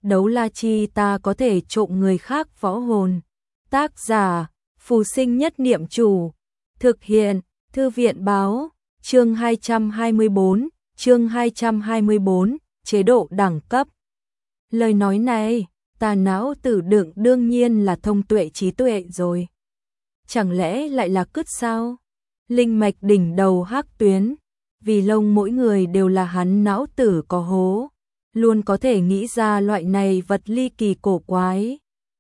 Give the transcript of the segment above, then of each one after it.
đấu la chi ta có thể trộm người khác võ hồn. Tác giả, Phù Sinh Nhất Niệm Chủ. Thực hiện, Thư viện báo, chương 224, chế độ đẳng cấp. Lời nói này, tà não tử đựng đương nhiên là thông tuệ trí tuệ rồi. Chẳng lẽ lại là cứt sao? Linh mạch đỉnh đầu hắc tuyến, vì lông mỗi người đều là hắn não tử có hố, luôn có thể nghĩ ra loại này vật ly kỳ cổ quái.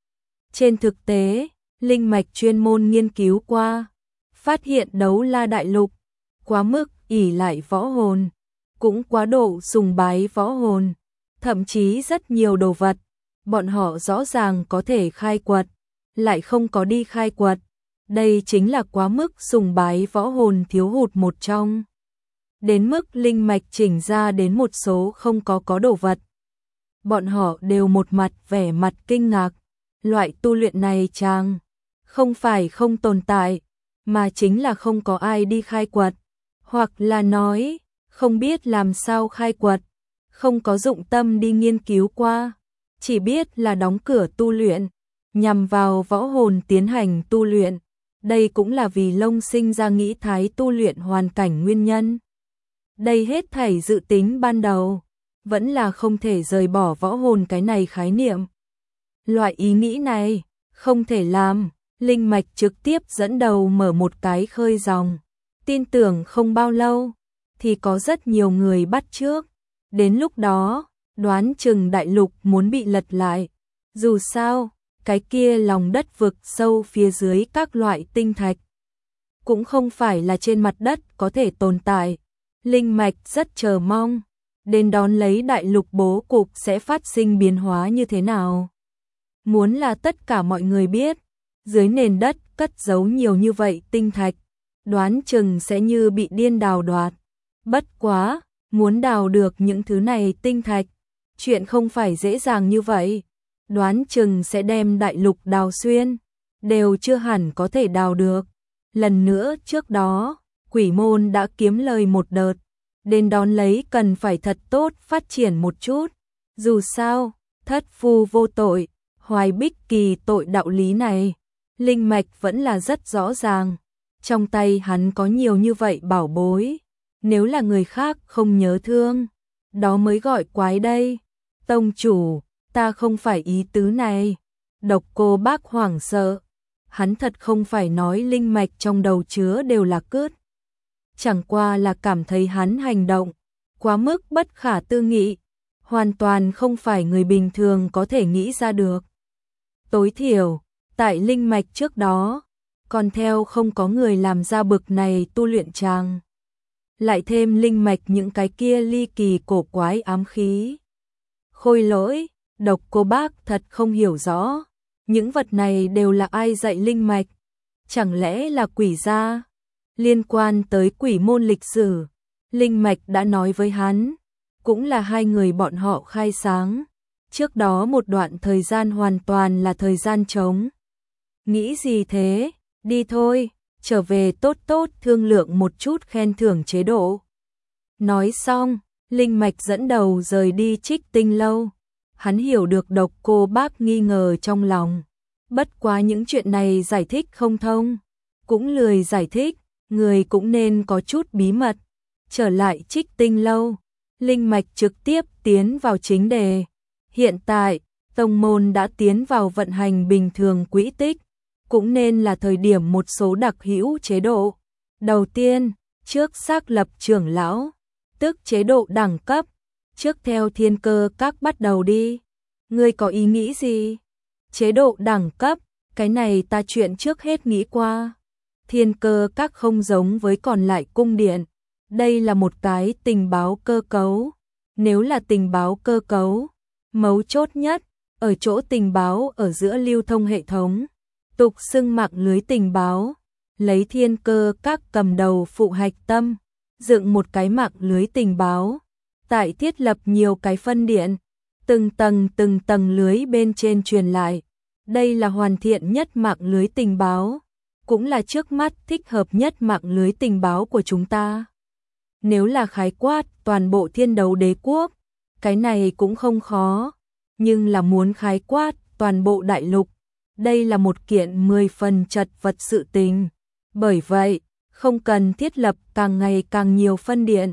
Trên thực tế, linh mạch chuyên môn nghiên cứu qua, phát hiện đấu la đại lục, quá mức ỷ lại võ hồn, cũng quá độ sùng bái võ hồn, thậm chí rất nhiều đồ vật, bọn họ rõ ràng có thể khai quật, lại không có đi khai quật. Đây chính là quá mức sùng bái võ hồn thiếu hụt một trong. Đến mức linh mạch chỉnh ra đến một số không có đồ vật. Bọn họ đều một mặt vẻ mặt kinh ngạc, loại tu luyện này chàng không phải không tồn tại, mà chính là không có ai đi khai quật, hoặc là nói, không biết làm sao khai quật, không có dụng tâm đi nghiên cứu qua, chỉ biết là đóng cửa tu luyện, nhằm vào võ hồn tiến hành tu luyện. Đây cũng là vì Long sinh ra nghĩ thái tu luyện hoàn cảnh nguyên nhân. Đây hết thảy dự tính ban đầu, vẫn là không thể rời bỏ võ hồn cái này khái niệm. Loại ý nghĩ này, không thể làm, linh mạch trực tiếp dẫn đầu mở một cái khơi dòng. Tin tưởng không bao lâu, thì có rất nhiều người bắt chước. Đến lúc đó, đoán chừng đại lục muốn bị lật lại. Dù sao, cái kia lòng đất vực sâu phía dưới các loại tinh thạch, cũng không phải là trên mặt đất có thể tồn tại. Linh mạch rất chờ mong, đến đón lấy đại lục bố cục sẽ phát sinh biến hóa như thế nào. Muốn là tất cả mọi người biết, dưới nền đất cất giấu nhiều như vậy tinh thạch, đoán chừng sẽ như bị điên đào đoạt. Bất quá, muốn đào được những thứ này tinh thạch, chuyện không phải dễ dàng như vậy. Đoán chừng sẽ đem đại lục đào xuyên, đều chưa hẳn có thể đào được. Lần nữa trước đó, quỷ môn đã kiếm lời một đợt, đến đón lấy cần phải thật tốt phát triển một chút. Dù sao, thất phu vô tội, hoài bích kỳ tội đạo lý này, linh mạch vẫn là rất rõ ràng. Trong tay hắn có nhiều như vậy bảo bối, nếu là người khác không nhớ thương, đó mới gọi quái đây. Tông chủ, ta không phải ý tứ này. Độc Cô Bác hoảng sợ, hắn thật không phải nói linh mạch trong đầu chứa đều là cứt. Chẳng qua là cảm thấy hắn hành động quá mức bất khả tư nghị, hoàn toàn không phải người bình thường có thể nghĩ ra được. Tối thiểu, tại linh mạch trước đó, còn theo không có người làm ra bực này tu luyện chàng. Lại thêm linh mạch những cái kia ly kỳ cổ quái ám khí. Khôi Lỗi, Độc Cô Bác thật không hiểu rõ, những vật này đều là ai dạy linh mạch? Chẳng lẽ là quỷ gia? Liên quan tới quỷ môn lịch sử, linh mạch đã nói với hắn, cũng là hai người bọn họ khai sáng. Trước đó một đoạn thời gian hoàn toàn là thời gian trống. Nghĩ gì thế? Đi thôi, trở về tốt tốt thương lượng một chút khen thưởng chế độ. Nói xong, linh mạch dẫn đầu rời đi Trích Tinh lâu. Hắn hiểu được Độc Cô Bác nghi ngờ trong lòng. Bất quá những chuyện này giải thích không thông, cũng lười giải thích, người cũng nên có chút bí mật. Trở lại Trích Tinh lâu, linh mạch trực tiếp tiến vào chính đề. Hiện tại, tông môn đã tiến vào vận hành bình thường quỹ tích, cũng nên là thời điểm một số đặc hữu chế độ. Đầu tiên, trước xác lập trưởng lão, tức chế độ đẳng cấp, trước theo thiên cơ các bắt đầu đi. Ngươi có ý nghĩ gì? Chế độ đẳng cấp, cái này ta chuyện trước hết nghĩ qua. Thiên cơ các không giống với còn lại cung điện. Đây là một cái tình báo cơ cấu. Nếu là tình báo cơ cấu, mấu chốt nhất, ở chỗ tình báo ở giữa lưu thông hệ thống. Tục xưng mạng lưới tình báo, lấy thiên cơ các cầm đầu phụ hạch tâm, dựng một cái mạng lưới tình báo. Tại thiết lập nhiều cái phân điện, từng tầng lưới bên trên truyền lại. Đây là hoàn thiện nhất mạng lưới tình báo, cũng là trước mắt thích hợp nhất mạng lưới tình báo của chúng ta. Nếu là khái quát toàn bộ Thiên Đấu Đế quốc, cái này cũng không khó. nhưng là muốn khái quát toàn bộ đại lục. Đây là một kiện 10 phần chật vật sự tình. Bởi vậy, không cần thiết lập càng ngày càng nhiều phân điện,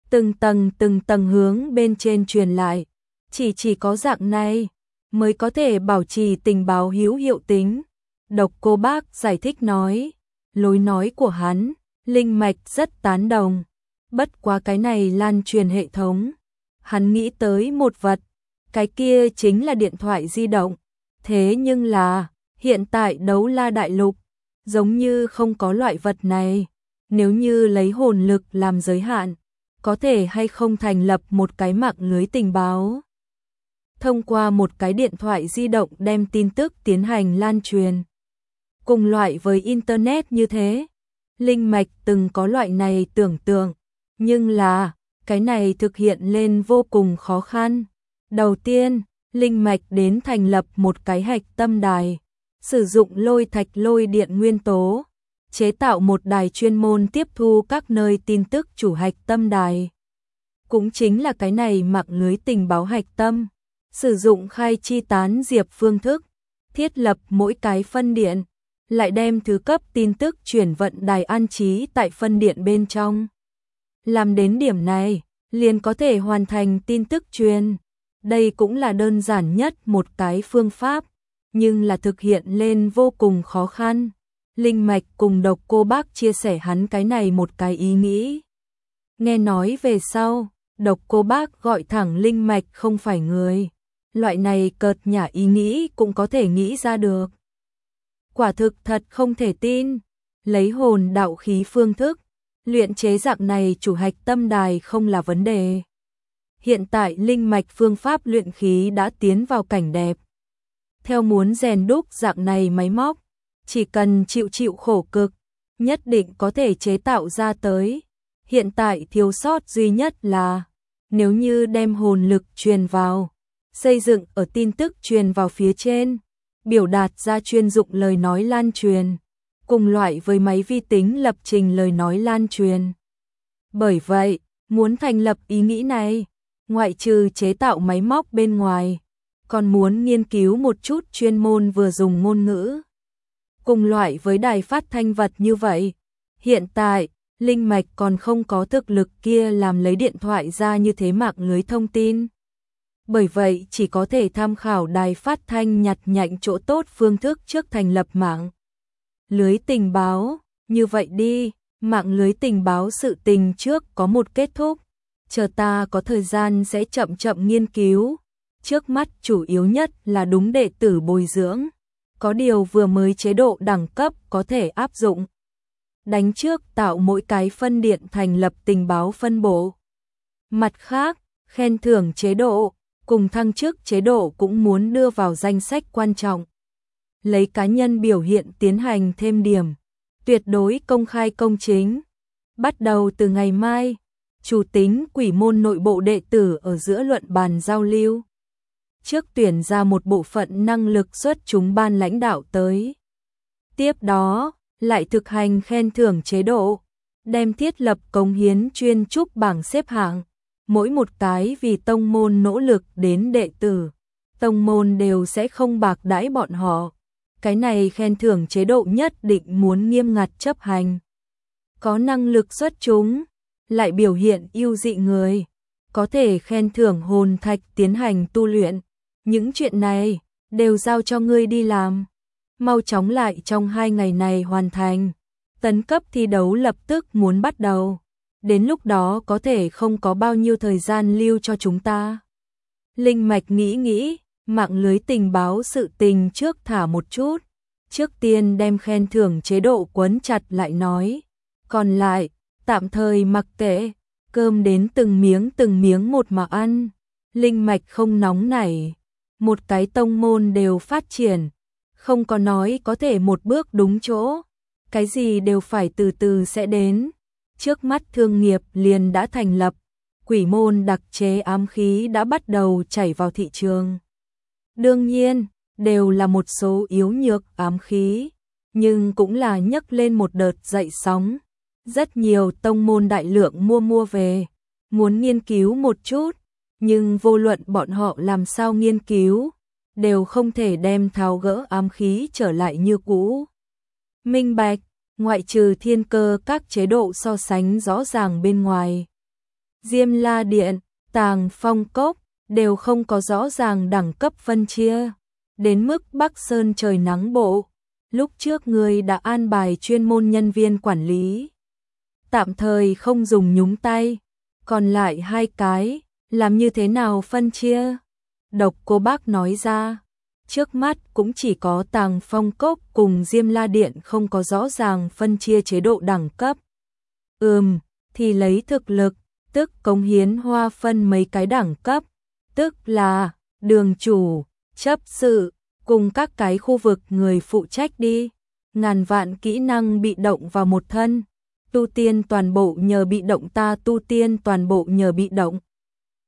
từng tầng hướng bên trên truyền lại. Chỉ có dạng này mới có thể bảo trì tình báo hữu hiệu tính. Độc Cô Bác giải thích nói, lối nói của hắn, Linh Mạch rất tán đồng. Bất quá cái này lan truyền hệ thống. Hắn nghĩ tới một vật, cái kia chính là điện thoại di động. Thế nhưng là, hiện tại Đấu La Đại Lục, giống như không có loại vật này. Nếu như lấy hồn lực làm giới hạn, có thể hay không thành lập một cái mạng lưới tình báo. Thông qua một cái điện thoại di động đem tin tức tiến hành lan truyền. Cùng loại với Internet như thế, Linh Mạch từng có loại này tưởng tượng, nhưng là, cái này thực hiện lên vô cùng khó khăn. Đầu tiên, Linh Mạch đến thành lập một cái hạch tâm đài, sử dụng lôi thạch lôi điện nguyên tố, chế tạo một đài chuyên môn tiếp thu các nơi tin tức chủ hạch tâm đài. Cũng chính là cái này mạng lưới tình báo hạch tâm, sử dụng khai chi tán diệp phương thức, thiết lập mỗi cái phân điện, lại đem thứ cấp tin tức chuyển vận đài an trí tại phân điện bên trong. Làm đến điểm này, liền có thể hoàn thành tin tức truyền. Đây cũng là đơn giản nhất một cái phương pháp, nhưng là thực hiện lên vô cùng khó khăn. Linh Mạch cùng Độc Cô Bác chia sẻ hắn cái này một cái ý nghĩ. Nghe nói về sau, Độc Cô Bác gọi thẳng Linh Mạch không phải người. Loại này cợt nhả ý nghĩ cũng có thể nghĩ ra được. Quả thực thật không thể tin. Lấy hồn đạo khí phương thức, luyện chế dạng này chủ hạch tâm đài không là vấn đề. Hiện tại Linh Mạch phương pháp luyện khí đã tiến vào cảnh đẹp. Theo muốn rèn đúc dạng này máy móc, chỉ cần chịu khổ cực, nhất định có thể chế tạo ra tới. Hiện tại thiếu sót duy nhất là, nếu như đem hồn lực truyền vào, xây dựng ở tin tức truyền vào phía trên, biểu đạt ra chuyên dụng lời nói lan truyền, cùng loại với máy vi tính lập trình lời nói lan truyền. Bởi vậy, muốn thành lập ý nghĩ này, ngoại trừ chế tạo máy móc bên ngoài, còn muốn nghiên cứu một chút chuyên môn vừa dùng ngôn ngữ. Cùng loại với đài phát thanh vật như vậy, hiện tại, Linh Mạch còn không có thực lực kia làm lấy điện thoại ra như thế mạng lưới thông tin. Bởi vậy chỉ có thể tham khảo đài phát thanh nhặt nhạnh chỗ tốt phương thức trước thành lập mạng lưới tình báo. Như vậy đi, mạng lưới tình báo sự tình trước có một kết thúc. Chờ ta có thời gian sẽ chậm nghiên cứu. Trước mắt chủ yếu nhất là đúng đệ tử bồi dưỡng. Có điều vừa mới chế độ đẳng cấp có thể áp dụng. Đánh trước tạo mỗi cái phân điện thành lập tình báo phân bộ. Mặt khác, khen thưởng chế độ, cùng thăng chức chế độ cũng muốn đưa vào danh sách quan trọng. Lấy cá nhân biểu hiện tiến hành thêm điểm. Tuyệt đối công khai công chính. Bắt đầu từ ngày mai, chủ tính quỷ môn nội bộ đệ tử ở giữa luận bàn giao lưu. Trước tuyển ra một bộ phận năng lực xuất chúng ban lãnh đạo tới. Tiếp đó, lại thực hành khen thưởng chế độ, đem thiết lập cống hiến chuyên trúc bảng xếp hạng. Mỗi một cái vì tông môn nỗ lực đến đệ tử, tông môn đều sẽ không bạc đãi bọn họ. Cái này khen thưởng chế độ nhất định muốn nghiêm ngặt chấp hành. Có năng lực xuất chúng, lại biểu hiện ưu dị người, có thể khen thưởng hồn thạch tiến hành tu luyện. Những chuyện này đều giao cho ngươi đi làm. Mau chóng lại trong 2 ngày này hoàn thành. Tấn cấp thi đấu lập tức muốn bắt đầu. Đến lúc đó có thể không có bao nhiêu thời gian lưu cho chúng ta. Linh Mạch nghĩ, mạng lưới tình báo sự tình trước thả một chút. Trước tiên đem khen thưởng chế độ quấn chặt lại nói. Còn lại, tạm thời mặc kệ, cơm đến từng miếng một mà ăn. Linh Mạch không nóng nảy. Một cái tông môn đều phát triển, không có nói có thể một bước đúng chỗ. Cái gì đều phải từ từ sẽ đến. Trước mắt thương nghiệp liền đã thành lập, quỷ môn đặc chế ám khí đã bắt đầu chảy vào thị trường. Đương nhiên, đều là một số yếu nhược ám khí, nhưng cũng là nhấc lên một đợt dậy sóng. Rất nhiều tông môn đại lượng mua về, muốn nghiên cứu một chút, nhưng vô luận bọn họ làm sao nghiên cứu, đều không thể đem tháo gỡ ám khí trở lại như cũ. Minh bạch, ngoại trừ thiên cơ các chế độ so sánh rõ ràng bên ngoài. Diêm La Điện, Tàng Phong Cốc đều không có rõ ràng đẳng cấp phân chia. Đến mức Bắc Sơn trời nắng bộ, lúc trước người đã an bài chuyên môn nhân viên quản lý. Tạm thời không dùng nhúng tay, còn lại 2 cái, làm như thế nào phân chia? Độc Cô Bác nói ra, trước mắt cũng chỉ có Tàng Phong Cốc cùng Diêm La Điện không có rõ ràng phân chia chế độ đẳng cấp. Thì lấy thực lực, tức cống hiến hoa phân mấy cái đẳng cấp, tức là đường chủ, chấp sự, cùng các cái khu vực người phụ trách đi. Ngàn vạn kỹ năng bị động vào một thân, tu tiên toàn bộ nhờ bị động ta tu tiên toàn bộ nhờ bị động.